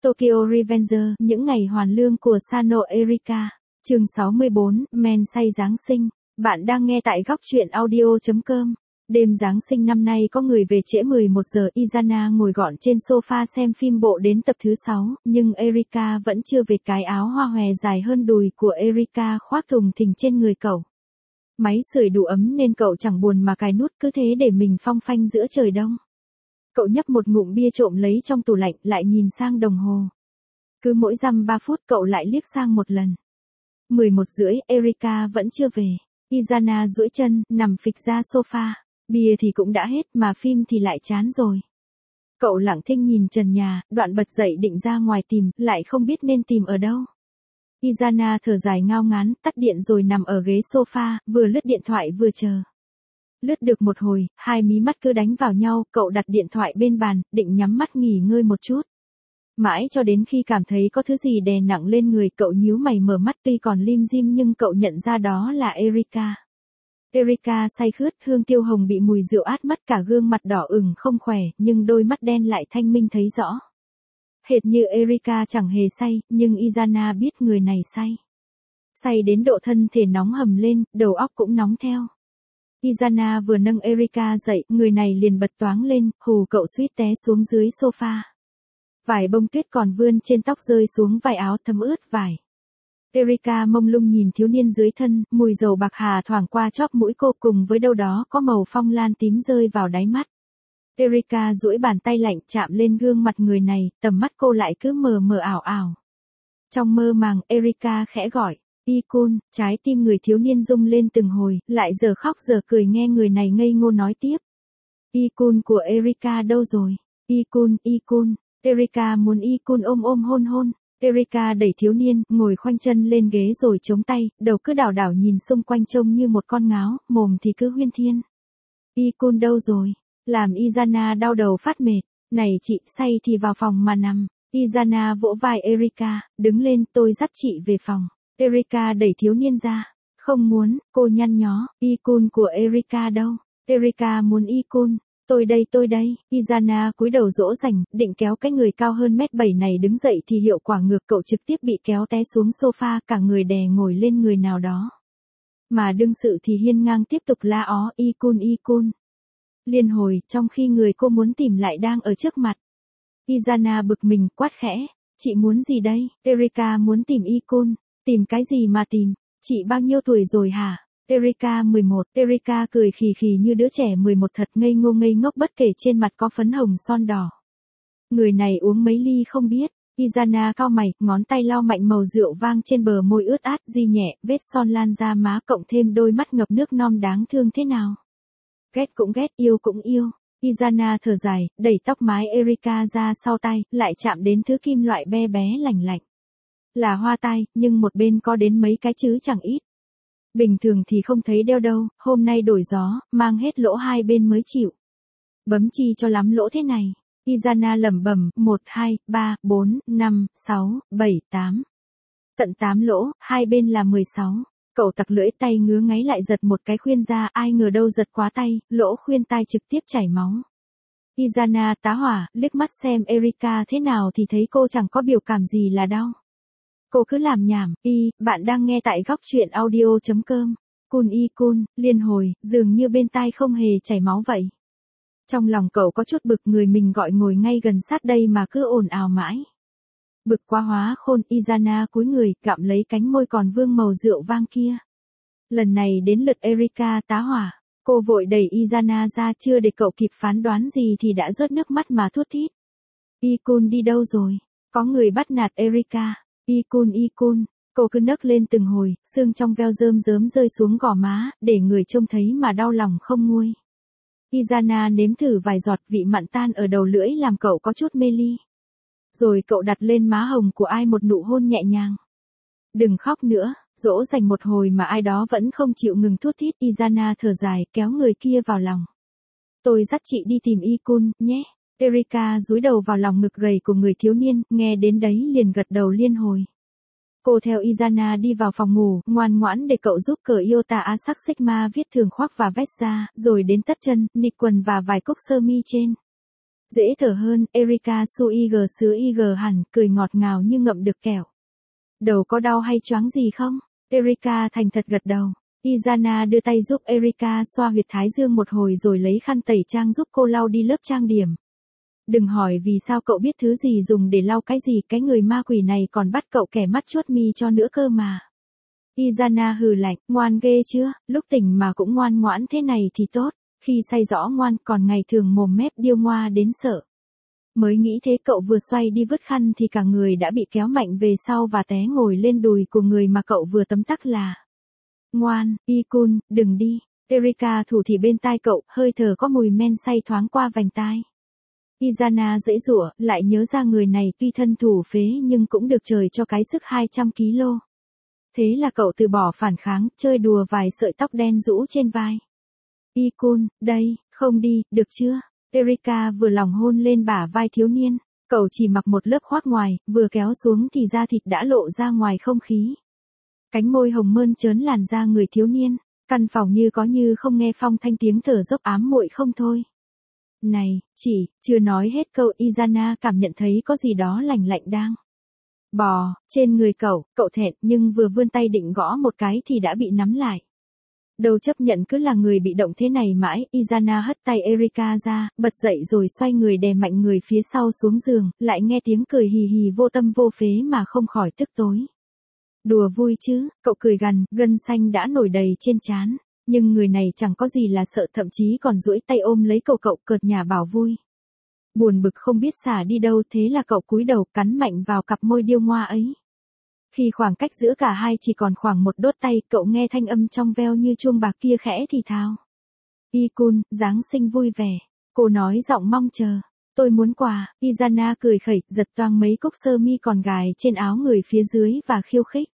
Tokyo Revenger, những ngày hoàn lương của Sano Erika. Chương 64, Men say Giáng sinh. Bạn đang nghe tại góc truyện audio.com. Đêm Giáng sinh năm nay có người về trễ 11 giờ. Izana ngồi gọn trên sofa xem phim bộ đến tập thứ 6, nhưng Erika vẫn chưa về. Cái áo hoa hòe dài hơn đùi của Erika khoác thùng thình trên người cậu. Máy sưởi đủ ấm nên cậu chẳng buồn mà cài nút, cứ thế để mình phong phanh giữa trời đông. Cậu nhấp một ngụm bia trộm lấy trong tủ lạnh, lại nhìn sang đồng hồ. Cứ mỗi dăm 3 phút cậu lại liếc sang một lần. 11 rưỡi, Erika vẫn chưa về. Izana duỗi chân, nằm phịch ra sofa. Bia thì cũng đã hết mà phim thì lại chán rồi. Cậu lặng thinh nhìn trần nhà, đoạn bật dậy định ra ngoài tìm, lại không biết nên tìm ở đâu. Izana thở dài ngao ngán, tắt điện rồi nằm ở ghế sofa, vừa lướt điện thoại vừa chờ. Lướt được một hồi, hai mí mắt cứ đánh vào nhau, cậu đặt điện thoại bên bàn, định nhắm mắt nghỉ ngơi một chút. Mãi cho đến khi cảm thấy có thứ gì đè nặng lên người, cậu nhíu mày mở mắt, tuy còn lim dim nhưng cậu nhận ra đó là Erika. Erika say khướt, hương tiêu hồng bị mùi rượu át mắt, cả gương mặt đỏ ửng không khỏe, nhưng đôi mắt đen lại thanh minh thấy rõ. Hệt như Erika chẳng hề say, nhưng Izana biết người này say. Say đến độ thân thể nóng hầm lên, đầu óc cũng nóng theo. Izana vừa nâng Erika dậy, người này liền bật toáng lên, hù cậu suýt té xuống dưới sofa. Vài bông tuyết còn vươn trên tóc rơi xuống vài áo thấm ướt vải. Erika mông lung nhìn thiếu niên dưới thân, mùi dầu bạc hà thoảng qua chóp mũi cô, cùng với đâu đó có màu phong lan tím rơi vào đáy mắt. Erika duỗi bàn tay lạnh chạm lên gương mặt người này, tầm mắt cô lại cứ mờ mờ ảo ảo. Trong mơ màng, Erika khẽ gọi, Ikun, trái tim người thiếu niên rung lên từng hồi, lại giờ khóc giờ cười nghe người này ngây ngô nói tiếp. Ikun của Erika đâu rồi? Ikun, Ikun. Erika muốn Ikun ôm hôn hôn. Erika đẩy thiếu niên, ngồi khoanh chân lên ghế rồi chống tay, đầu cứ đảo đảo nhìn xung quanh trông như một con ngáo, mồm thì cứ huyên thiên. Ikun đâu rồi? Làm Izana đau đầu phát mệt. Này chị, say thì vào phòng mà nằm. Izana vỗ vai Erika, đứng lên, tôi dắt chị về phòng. Erika đẩy thiếu niên ra. Không muốn, cô nhăn nhó, Ikun của Erika đâu? Erika muốn Ikun. Tôi đây. Izana cúi đầu dỗ dành, định kéo cái người cao hơn 1m7 này đứng dậy thì hiệu quả ngược, cậu trực tiếp bị kéo té xuống sofa, cả người đè ngồi lên người nào đó. Mà đương sự thì hiên ngang tiếp tục la ó, Ikun. Liên hồi, trong khi người cô muốn tìm lại đang ở trước mặt. Izana bực mình, quát khẽ, chị muốn gì đây? Erika muốn tìm Ikun. Tìm cái gì mà tìm? Chị bao nhiêu tuổi rồi hả? Erika 11. Erika cười khì khì như đứa trẻ 11 thật ngây ngốc, bất kể trên mặt có phấn hồng son đỏ. Người này uống mấy ly không biết. Izana cau mày, ngón tay lau mạnh màu rượu vang trên bờ môi ướt át, di nhẹ, vết son lan ra má, cộng thêm đôi mắt ngập nước non đáng thương thế nào. Ghét cũng ghét, yêu cũng yêu. Izana thở dài, đẩy tóc mái Erika ra sau tay, lại chạm đến thứ kim loại be bé lành lạnh. Là hoa tai, nhưng một bên có đến mấy cái chứ chẳng ít. Bình thường thì không thấy đeo đâu, hôm nay đổi gió, mang hết lỗ hai bên mới chịu. Bấm chi cho lắm lỗ thế này. Izana lẩm bẩm, 1, 2, 3, 4, 5, 6, 7, 8. Tận 8 lỗ, hai bên là 16. Cậu tặc lưỡi tay ngứa ngáy lại giật một cái khuyên ra, ai ngờ đâu giật quá tay, lỗ khuyên tai trực tiếp chảy máu. Izana tá hỏa, liếc mắt xem Erika thế nào thì thấy cô chẳng có biểu cảm gì là đau. Cô cứ làm nhảm, bạn đang nghe tại góc truyện audio.com. Ikun, liên hồi, dường như bên tai không hề chảy máu vậy. Trong lòng cậu có chút bực, người mình gọi ngồi ngay gần sát đây mà cứ ồn ào mãi. Bực quá hóa khôn, Izana cúi người, gặm lấy cánh môi còn vương màu rượu vang kia. Lần này đến lượt Erika tá hỏa. Cô vội đẩy Izana ra, chưa để cậu kịp phán đoán gì thì đã rớt nước mắt mà thút thít. Ikun đi đâu rồi? Có người bắt nạt Erika. Ikun. Cô cứ nấc lên từng hồi, xương trong veo rơm rớm rơi xuống gò má, để người trông thấy mà đau lòng không nguôi. Izana nếm thử vài giọt, vị mặn tan ở đầu lưỡi làm cậu có chút mê ly. Rồi cậu đặt lên má hồng của ai một nụ hôn nhẹ nhàng. Đừng khóc nữa, dỗ dành một hồi mà ai đó vẫn không chịu ngừng thút thít. Izana thở dài, kéo người kia vào lòng. Tôi dắt chị đi tìm Ikun, nhé. Erika dúi đầu vào lòng ngực gầy của người thiếu niên, nghe đến đấy liền gật đầu liên hồi. Cô theo Izana đi vào phòng ngủ, ngoan ngoãn để cậu giúp cởi Iota Asac Sigma viết thường khoác và vest ra, rồi đến tất chân, nịt quần và vài cúc sơ mi trên. Dễ thở hơn, Erika Suig xứ IG hẳn, cười ngọt ngào như ngậm được kẹo. Đầu có đau hay choáng gì không? Erika thành thật gật đầu. Izana đưa tay giúp Erika xoa huyệt thái dương một hồi rồi lấy khăn tẩy trang giúp cô lau đi lớp trang điểm. Đừng hỏi vì sao cậu biết thứ gì dùng để lau cái gì, cái người ma quỷ này còn bắt cậu kẻ mắt chuốt mi cho nữa cơ mà. Izana hừ lạnh, ngoan ghê chưa, lúc tỉnh mà cũng ngoan ngoãn thế này thì tốt, khi say rõ ngoan, còn ngày thường mồm mép điêu ngoa đến sợ. Mới nghĩ thế cậu vừa xoay đi vứt khăn thì cả người đã bị kéo mạnh về sau và té ngồi lên đùi của người mà cậu vừa tấm tắc là. Ngoan, Ikun, đừng đi. Erika thủ thì bên tai cậu, hơi thở có mùi men say thoáng qua vành tai. Izana dễ dụa, lại nhớ ra người này tuy thân thủ phế nhưng cũng được trời cho cái sức 200 kg. Thế là cậu từ bỏ phản kháng, chơi đùa vài sợi tóc đen rũ trên vai. Ikun, đây, không đi, được chưa? Erika vừa lòng hôn lên bả vai thiếu niên. Cậu chỉ mặc một lớp khoác ngoài, vừa kéo xuống thì da thịt đã lộ ra ngoài không khí. Cánh môi hồng mơn trớn làn da người thiếu niên. Căn phòng như có như không nghe phong thanh tiếng thở dốc ám muội không thôi. Này, chưa nói hết câu Izana cảm nhận thấy có gì đó lạnh lạnh đang bò trên người cậu thẹn nhưng vừa vươn tay định gõ một cái thì đã bị nắm lại. Đâu chấp nhận cứ là người bị động thế này mãi, Izana hất tay Erika ra, bật dậy rồi xoay người đè mạnh người phía sau xuống giường, lại nghe tiếng cười hì hì vô tâm vô phế mà không khỏi tức tối. Đùa vui chứ, cậu cười gằn, gân xanh đã nổi đầy trên trán. Nhưng người này chẳng có gì là sợ, thậm chí còn duỗi tay ôm lấy cậu cợt nhả bảo vui. Buồn bực không biết xả đi đâu, thế là cậu cúi đầu cắn mạnh vào cặp môi điêu ngoa ấy. Khi khoảng cách giữa cả hai chỉ còn khoảng một đốt tay, cậu nghe thanh âm trong veo như chuông bạc kia khẽ thì thào. Ikun, Giáng sinh vui vẻ. Cô nói giọng mong chờ. Tôi muốn quà. Izana cười khẩy, giật toang mấy cúc sơ mi còn gài trên áo người phía dưới và khiêu khích.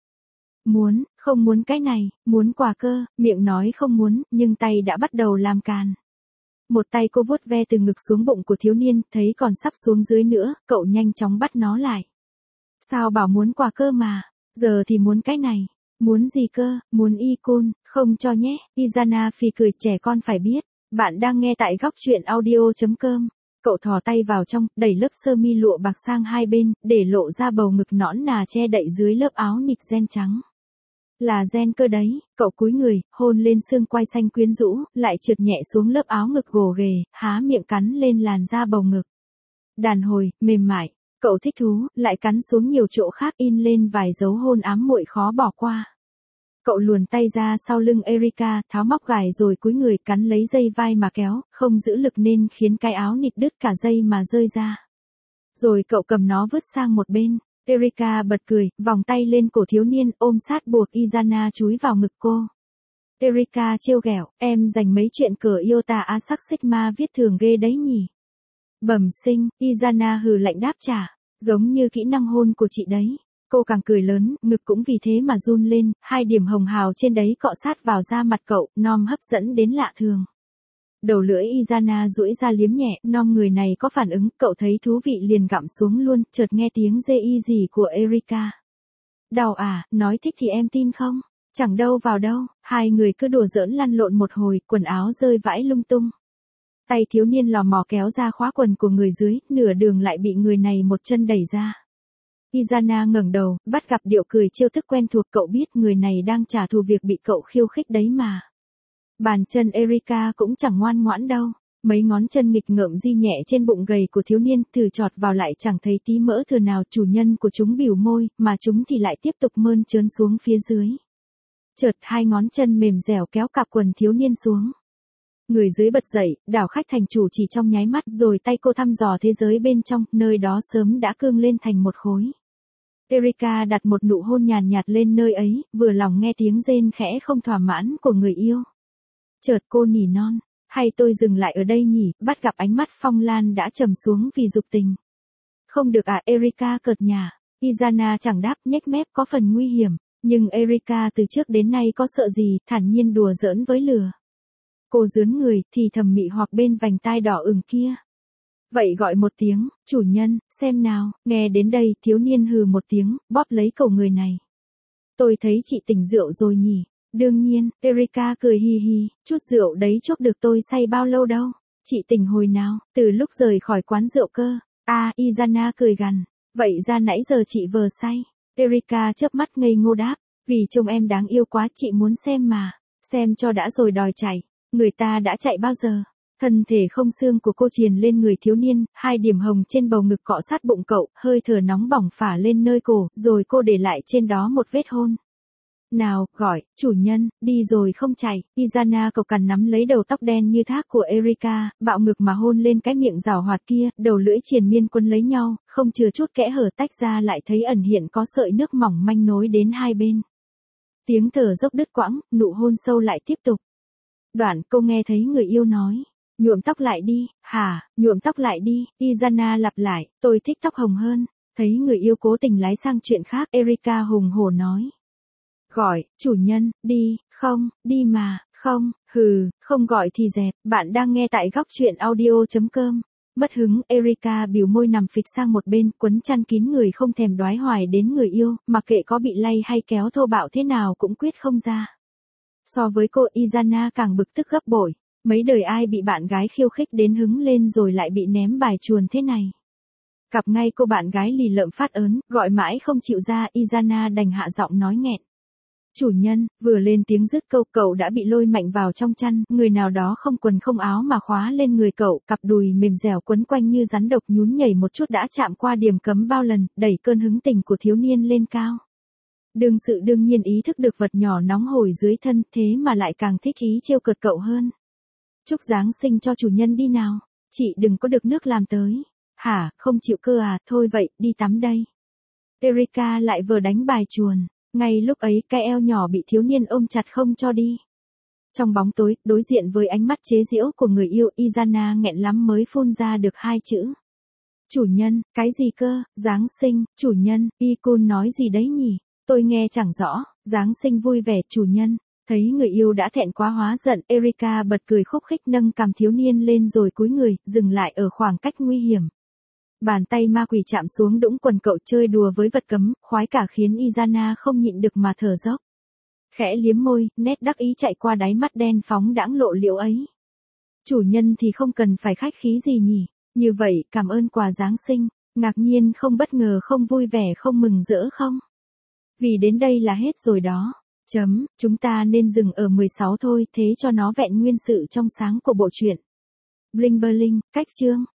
Không muốn cái này, muốn quà cơ, miệng nói không muốn, nhưng tay đã bắt đầu làm càn. Một tay cô vuốt ve từ ngực xuống bụng của thiếu niên, thấy còn sắp xuống dưới nữa, cậu nhanh chóng bắt nó lại. Sao bảo muốn quà cơ mà, giờ thì muốn cái này. Muốn gì cơ, muốn Ikun, không cho nhé. Izana phì cười, trẻ con phải biết. Bạn đang nghe tại góc truyện audio.com. Cậu thò tay vào trong, đẩy lớp sơ mi lụa bạc sang hai bên, để lộ ra bầu ngực nõn nà che đậy dưới lớp áo nịt ren trắng. Là ren cơ đấy, cậu cúi người, hôn lên xương quai xanh quyến rũ, lại trượt nhẹ xuống lớp áo ngực gồ ghề, há miệng cắn lên làn da bầu ngực. Đàn hồi, mềm mại, cậu thích thú, lại cắn xuống nhiều chỗ khác in lên vài dấu hôn ám muội khó bỏ qua. Cậu luồn tay ra sau lưng Erika, tháo móc gài rồi cúi người cắn lấy dây vai mà kéo, không giữ lực nên khiến cái áo nịt đứt cả dây mà rơi ra. Rồi cậu cầm nó vứt sang một bên. Erika bật cười, vòng tay lên cổ thiếu niên, ôm sát buộc Izana chúi vào ngực cô. Erika trêu ghẹo, em dành mấy chuyện cờ Iota Asac Sigma viết thường ghê đấy nhỉ. Bẩm sinh, Izana hừ lạnh đáp trả, giống như kỹ năng hôn của chị đấy. Cô càng cười lớn, ngực cũng vì thế mà run lên, hai điểm hồng hào trên đấy cọ sát vào da mặt cậu, Nom hấp dẫn đến lạ thường. Đầu lưỡi Izana duỗi ra liếm nhẹ, Nom người này có phản ứng, cậu thấy thú vị liền gặm xuống luôn, chợt nghe tiếng dê y gì của Erika. Đau à, nói thích thì em tin không? Chẳng đâu vào đâu, hai người cứ đùa giỡn lăn lộn một hồi, quần áo rơi vãi lung tung. Tay thiếu niên lò mò kéo ra khóa quần của người dưới, nửa đường lại bị người này một chân đẩy ra. Izana ngẩng đầu, bắt gặp điệu cười trêu thức quen thuộc, cậu biết người này đang trả thù việc bị cậu khiêu khích đấy mà. Bàn chân Erika cũng chẳng ngoan ngoãn đâu, mấy ngón chân nghịch ngợm di nhẹ trên bụng gầy của thiếu niên, thử chọt vào lại chẳng thấy tí mỡ thừa nào, chủ nhân của chúng bỉu môi, mà chúng thì lại tiếp tục mơn trớn xuống phía dưới. Chợt hai ngón chân mềm dẻo kéo cặp quần thiếu niên xuống. Người dưới bật dậy, đảo khách thành chủ chỉ trong nháy mắt, rồi tay cô thăm dò thế giới bên trong, nơi đó sớm đã cương lên thành một khối. Erika đặt một nụ hôn nhàn nhạt lên nơi ấy, vừa lòng nghe tiếng rên khẽ không thỏa mãn của người yêu. Chợt cô nỉ non, hay tôi dừng lại ở đây nhỉ, bắt gặp ánh mắt Phong Lan đã trầm xuống vì dục tình. Không được à, Erika cợt nhả. Izana chẳng đáp, nhếch mép có phần nguy hiểm, nhưng Erika từ trước đến nay có sợ gì, thản nhiên đùa giỡn với lừa. Cô dướn người, thì thầm mị hoặc bên vành tai đỏ ửng kia. Vậy gọi một tiếng, chủ nhân, xem nào, nghe đến đây, thiếu niên hừ một tiếng, bóp lấy cổ người này. Tôi thấy chị tỉnh rượu rồi nhỉ. Đương nhiên, Erika cười hì hì, chút rượu đấy chuốc được tôi say bao lâu đâu. Chị tỉnh hồi nào, từ lúc rời khỏi quán rượu cơ. Izana cười gằn. Vậy ra nãy giờ chị vờ say. Erika chớp mắt ngây ngô đáp. Vì trông em đáng yêu quá chị muốn xem mà. Xem cho đã rồi đòi chạy. Người ta đã chạy bao giờ? Thân thể không xương của cô triền lên người thiếu niên, 2 điểm hồng trên bầu ngực cọ sát bụng cậu, hơi thở nóng bỏng phả lên nơi cổ, rồi cô để lại trên đó một vết hôn. Nào, gọi, chủ nhân, đi rồi không chạy. Izana cậu cằn nắm lấy đầu tóc đen như thác của Erika, bạo ngực mà hôn lên cái miệng rào hoạt kia, đầu lưỡi triền miên quấn lấy nhau, không chừa chút kẽ hở tách ra lại thấy ẩn hiện có sợi nước mỏng manh nối đến hai bên. Tiếng thở dốc đứt quãng, nụ hôn sâu lại tiếp tục. Đoạn cô nghe thấy người yêu nói. Nhuộm tóc lại đi, hả, nhuộm tóc lại đi, Izana lặp lại, tôi thích tóc hồng hơn. Thấy người yêu cố tình lái sang chuyện khác, Erika hùng hổ nói. Gọi, chủ nhân, đi, không, đi mà, không, không gọi thì dẹp, bạn đang nghe tại góc truyện audio.com. Mất hứng, Erika bỉu môi nằm phịch sang một bên, quấn chăn kín người không thèm đoái hoài đến người yêu, mặc kệ có bị lay hay kéo thô bạo thế nào cũng quyết không ra. So với cô, Izana càng bực tức gấp bội. Mấy đời ai bị bạn gái khiêu khích đến hứng lên rồi lại bị ném bài chuồn thế này. Cặp ngay cô bạn gái lì lợm phát ớn, gọi mãi không chịu ra, Izana đành hạ giọng nói nghẹn. Chủ nhân, vừa lên tiếng dứt câu cậu đã bị lôi mạnh vào trong chăn, người nào đó không quần không áo mà khóa lên người cậu, cặp đùi mềm dẻo quấn quanh như rắn độc nhún nhảy một chút đã chạm qua điểm cấm bao lần, đẩy cơn hứng tình của thiếu niên lên cao. Đương sự đương nhiên ý thức được vật nhỏ nóng hổi dưới thân, thế mà lại càng thích ý trêu cợt cậu hơn. Chúc Giáng sinh cho chủ nhân đi nào, chị đừng có được nước làm tới. Hả, không chịu cơ à, thôi vậy, đi tắm đây. Erika lại vừa đánh bài chuồn, ngay lúc ấy cái eo nhỏ bị thiếu niên ôm chặt không cho đi. Trong bóng tối, đối diện với ánh mắt chế giễu của người yêu, Izana nghẹn lắm mới phun ra được 2 chữ. Chủ nhân, cái gì cơ, Giáng sinh, chủ nhân, Ikun nói gì đấy nhỉ, tôi nghe chẳng rõ, Giáng sinh vui vẻ chủ nhân. Thấy người yêu đã thẹn quá hóa giận, Erika bật cười khúc khích nâng cằm thiếu niên lên rồi cúi người, dừng lại ở khoảng cách nguy hiểm. Bàn tay ma quỷ chạm xuống đũng quần cậu chơi đùa với vật cấm, khoái cả khiến Izana không nhịn được mà thở dốc. Khẽ liếm môi, nét đắc ý chạy qua đáy mắt đen phóng đãng lộ liễu ấy. Chủ nhân thì không cần phải khách khí gì nhỉ, như vậy cảm ơn quà Giáng sinh, ngạc nhiên không bất ngờ không vui vẻ không mừng rỡ không? Vì đến đây là hết rồi đó. Chúng ta nên dừng ở 16 thôi, thế cho nó vẹn nguyên sự trong sáng của bộ truyện. Bling bling, cách chương.